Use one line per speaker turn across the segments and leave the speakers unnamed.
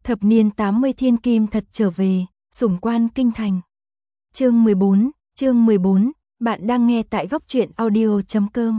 Thập niên 80 thiên kim thật trở về, sủng quan kinh thành. Chương 14, bạn đang nghe tại góc truyện audio.com.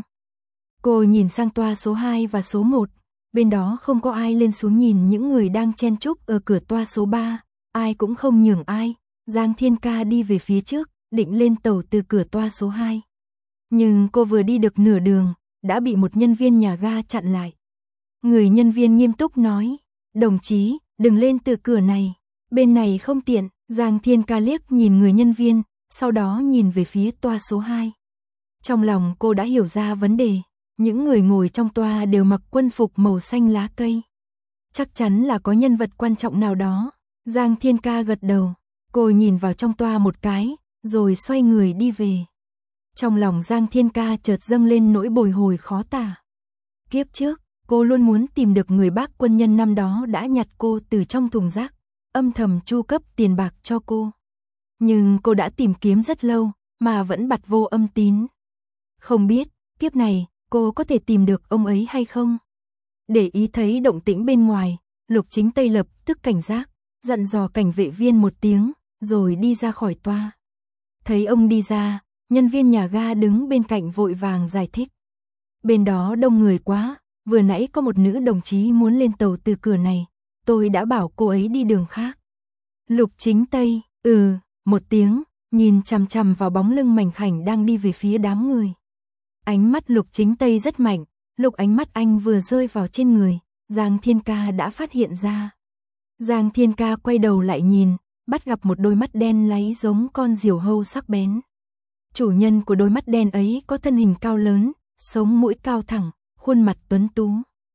Cô nhìn sang toa số 2 và số 1, bên đó không có ai lên xuống nhìn những người đang chen chúc ở cửa toa số 3, ai cũng không nhường ai. Giang Thiên Ca đi về phía trước, định lên tàu từ cửa toa số 2. Nhưng cô vừa đi được nửa đường, đã bị một nhân viên nhà ga chặn lại. Người nhân viên nghiêm túc nói, đồng chí, đừng lên từ cửa này, bên này không tiện. Giang Thiên Ca liếc nhìn người nhân viên, sau đó nhìn về phía toa số 2. Trong lòng cô đã hiểu ra vấn đề, những người ngồi trong toa đều mặc quân phục màu xanh lá cây. Chắc chắn là có nhân vật quan trọng nào đó. Giang Thiên Ca gật đầu, cô nhìn vào trong toa một cái, rồi xoay người đi về. Trong lòng Giang Thiên Ca chợt dâng lên nỗi bồi hồi khó tả. Kiếp trước, cô luôn muốn tìm được người bác quân nhân năm đó đã nhặt cô từ trong thùng rác, âm thầm chu cấp tiền bạc cho cô. Nhưng cô đã tìm kiếm rất lâu, mà vẫn bặt vô âm tín. Không biết, kiếp này, cô có thể tìm được ông ấy hay không? Để ý thấy động tĩnh bên ngoài, Lục Chính Tây lập tức cảnh giác, dặn dò cảnh vệ viên một tiếng, rồi đi ra khỏi toa. Thấy ông đi ra, nhân viên nhà ga đứng bên cạnh vội vàng giải thích. Bên đó đông người quá, vừa nãy có một nữ đồng chí muốn lên tàu từ cửa này, tôi đã bảo cô ấy đi đường khác. Lục Chính Tây, một tiếng, nhìn chằm chằm vào bóng lưng mảnh khảnh đang đi về phía đám người. Ánh mắt Lục Chính Tây rất mạnh, lúc ánh mắt anh vừa rơi vào trên người, Giang Thiên Ca đã phát hiện ra. Giang Thiên Ca quay đầu lại nhìn, bắt gặp một đôi mắt đen láy giống con diều hâu sắc bén. Chủ nhân của đôi mắt đen ấy có thân hình cao lớn, sống mũi cao thẳng, khuôn mặt tuấn tú.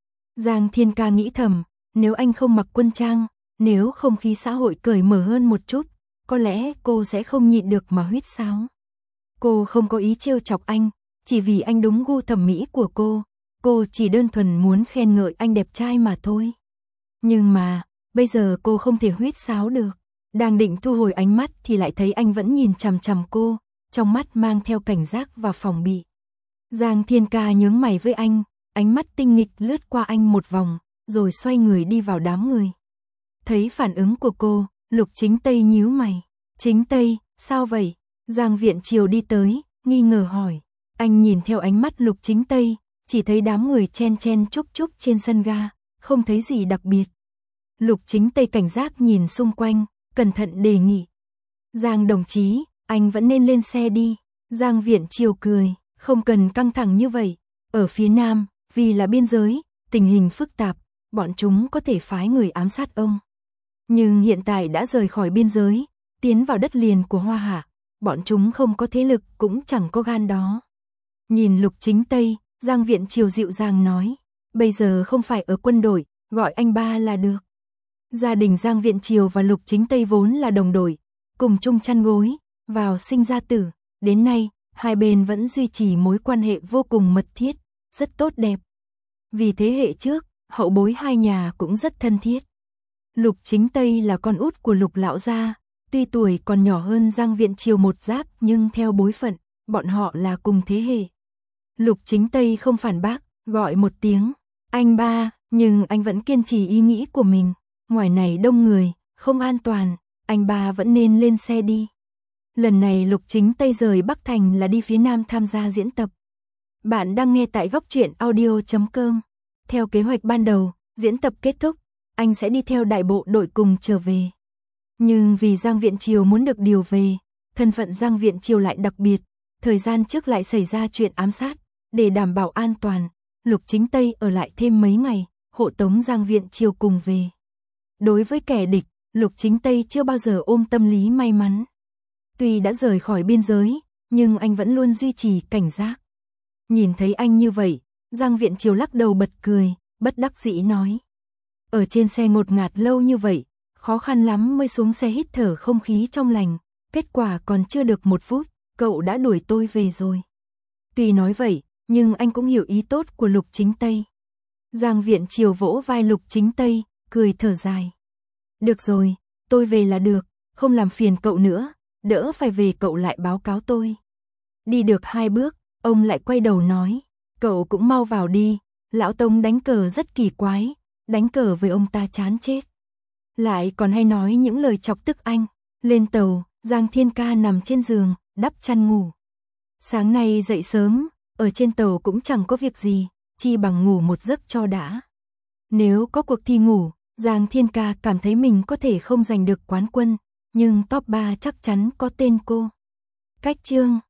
Giang Thiên Ca nghĩ thầm, nếu anh không mặc quân trang, nếu không khí xã hội cởi mở hơn một chút, có lẽ cô sẽ không nhịn được mà huýt sáo. Cô không có ý trêu chọc anh, chỉ vì anh đúng gu thẩm mỹ của cô chỉ đơn thuần muốn khen ngợi anh đẹp trai mà thôi. Nhưng mà, bây giờ cô không thể huýt sáo được. Đang định thu hồi ánh mắt thì lại thấy anh vẫn nhìn chằm chằm cô, trong mắt mang theo cảnh giác và phòng bị. Giang Thiên Ca nhướng mày với anh, ánh mắt tinh nghịch lướt qua anh một vòng, rồi xoay người đi vào đám người. Thấy phản ứng của cô, Lục Chính Tây nhíu mày. Chính Tây, sao vậy? Giang Viễn Triều đi tới, nghi ngờ hỏi. Anh nhìn theo ánh mắt Lục Chính Tây, chỉ thấy đám người chen chen chúc chúc trên sân ga, không thấy gì đặc biệt. Lục Chính Tây cảnh giác nhìn xung quanh, cẩn thận đề nghị. Giang đồng chí, anh vẫn nên lên xe đi. Giang Viễn Triều cười, không cần căng thẳng như vậy. Ở phía Nam, vì là biên giới, tình hình phức tạp, bọn chúng có thể phái người ám sát ông. Nhưng hiện tại đã rời khỏi biên giới, tiến vào đất liền của Hoa Hạ, bọn chúng không có thế lực cũng chẳng có gan đó. Nhìn Lục Chính Tây, Giang Viễn Triều dịu dàng nói, bây giờ không phải ở quân đội, gọi anh ba là được. Gia đình Giang Viễn Triều và Lục Chính Tây vốn là đồng đội, cùng chung chăn gối, vào sinh ra tử, đến nay, hai bên vẫn duy trì mối quan hệ vô cùng mật thiết, rất tốt đẹp. Vì thế hệ trước, hậu bối hai nhà cũng rất thân thiết. Lục Chính Tây là con út của Lục lão gia, tuy tuổi còn nhỏ hơn Giang Viễn Triều một giáp nhưng theo bối phận, bọn họ là cùng thế hệ. Lục Chính Tây không phản bác, gọi một tiếng, anh ba, nhưng anh vẫn kiên trì ý nghĩ của mình. Ngoài này đông người, không an toàn, anh ba vẫn nên lên xe đi. Lần này Lục Chính Tây rời Bắc Thành là đi phía Nam tham gia diễn tập. Bạn đang nghe tại góc truyện audio.com. Theo kế hoạch ban đầu, diễn tập kết thúc, anh sẽ đi theo đại bộ đội cùng trở về. Nhưng vì Giang Viễn Triều muốn được điều về, thân phận Giang Viễn Triều lại đặc biệt, thời gian trước lại xảy ra chuyện ám sát, để đảm bảo an toàn, Lục Chính Tây ở lại thêm mấy ngày, hộ tống Giang Viễn Triều cùng về. Đối với kẻ địch, Lục Chính Tây chưa bao giờ ôm tâm lý may mắn. Tuy đã rời khỏi biên giới, nhưng anh vẫn luôn duy trì cảnh giác. Nhìn thấy anh như vậy, Giang Viễn Triều lắc đầu bật cười, bất đắc dĩ nói. Ở trên xe ngột ngạt lâu như vậy, khó khăn lắm mới xuống xe hít thở không khí trong lành, kết quả còn chưa được một phút, cậu đã đuổi tôi về rồi. Tuy nói vậy, nhưng anh cũng hiểu ý tốt của Lục Chính Tây. Giang Viễn Triều vỗ vai Lục Chính Tây, cười thở dài. Được rồi, tôi về là được, không làm phiền cậu nữa, đỡ phải về cậu lại báo cáo tôi. Đi được 2 bước, ông lại quay đầu nói, cậu cũng mau vào đi, lão Tông đánh cờ rất kỳ quái, đánh cờ với ông ta chán chết. lại còn hay nói những lời chọc tức anh. Lên tàu, Giang Thiên Ca nằm trên giường, đắp chăn ngủ. Sáng nay dậy sớm, ở trên tàu cũng chẳng có việc gì, chi bằng ngủ một giấc cho đã. Nếu có cuộc thi ngủ, Giang Thiên Ca cảm thấy mình có thể không giành được quán quân, nhưng top 3 chắc chắn có tên cô. Cách chương